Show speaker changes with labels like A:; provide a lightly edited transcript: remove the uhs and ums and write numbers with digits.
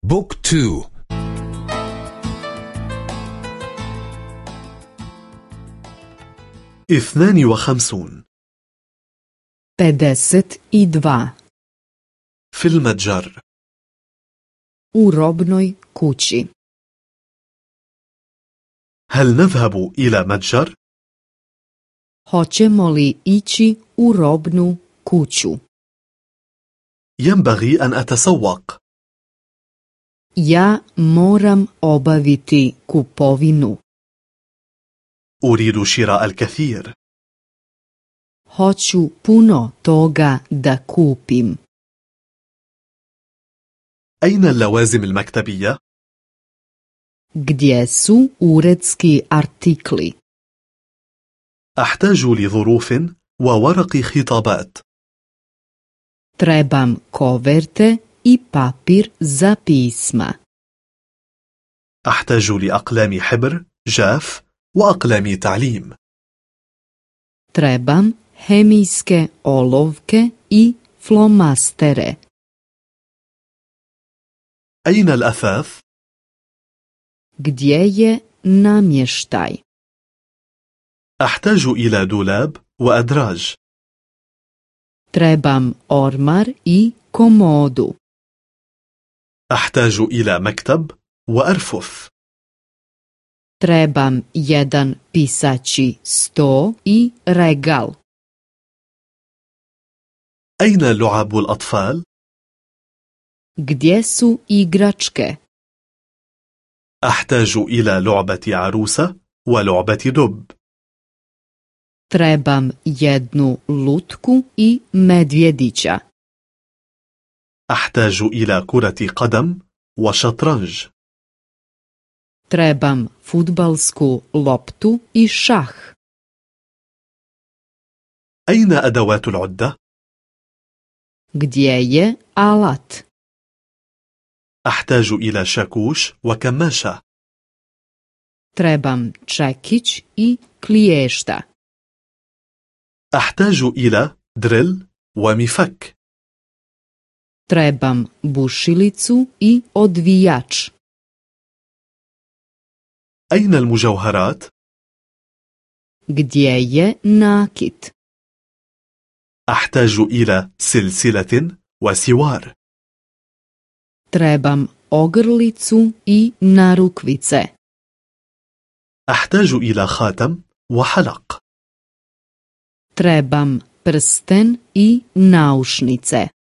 A: بوك تو.
B: 52.
C: 52.
B: في المتجر.
C: U robnoj kući.
B: هل نذهب إلى متجر؟
C: Hoćemo li ići u robnu kuću?
B: ينبغي أن أتسوق.
C: Ja moram obaviti kupovinu.
B: أريد شراء الكثير.
C: Hoću puno toga da kupim.
B: أين اللوازم المكتبية؟
C: Gdje su uredski artikli?
B: أحتاج لظروف وورق خطابات.
C: Trebam koverte i papir za pisma.
B: أحتاج لأقلام حبر جاف وأقلام تعليم.
C: Trebam hemijske olovke i flomastere.
B: أين الأثاث؟
C: Gdje je namještaj?
B: أحتاج إلى دولاب وأدراج.
C: Trebam ormar i komodu.
B: أحتاج إلى مكتب وأرفف.
C: Trebam jedan pisaći sto i regal.
B: أين لعب الأطفال؟
C: Gdje su igračke?
B: أحتاج إلى لعبة عروسة ولعبة دب.
C: Trebam jednu lutku i medvjedića.
B: أحتاج إلى كرة قدم وشطرنج.
C: Trebam fudbalsku loptu i šah.
B: أين أدوات العدة؟
C: Gdje je alat?
B: أحتاج إلى شاكوش وكماشة.
C: Trebam čekić i kliješta.
B: أحتاج إلى دريل ومفك.
C: Trebam bušilicu i odvijač.
B: أين المجوهرات؟
C: Gdje je nakit?
B: أحتاج إلى سلسلة وسوار.
C: Trebam ogrlicu i narukvice.
B: أحتاج إلى خاتم وحلق.
C: Trebam prsten i naušnice.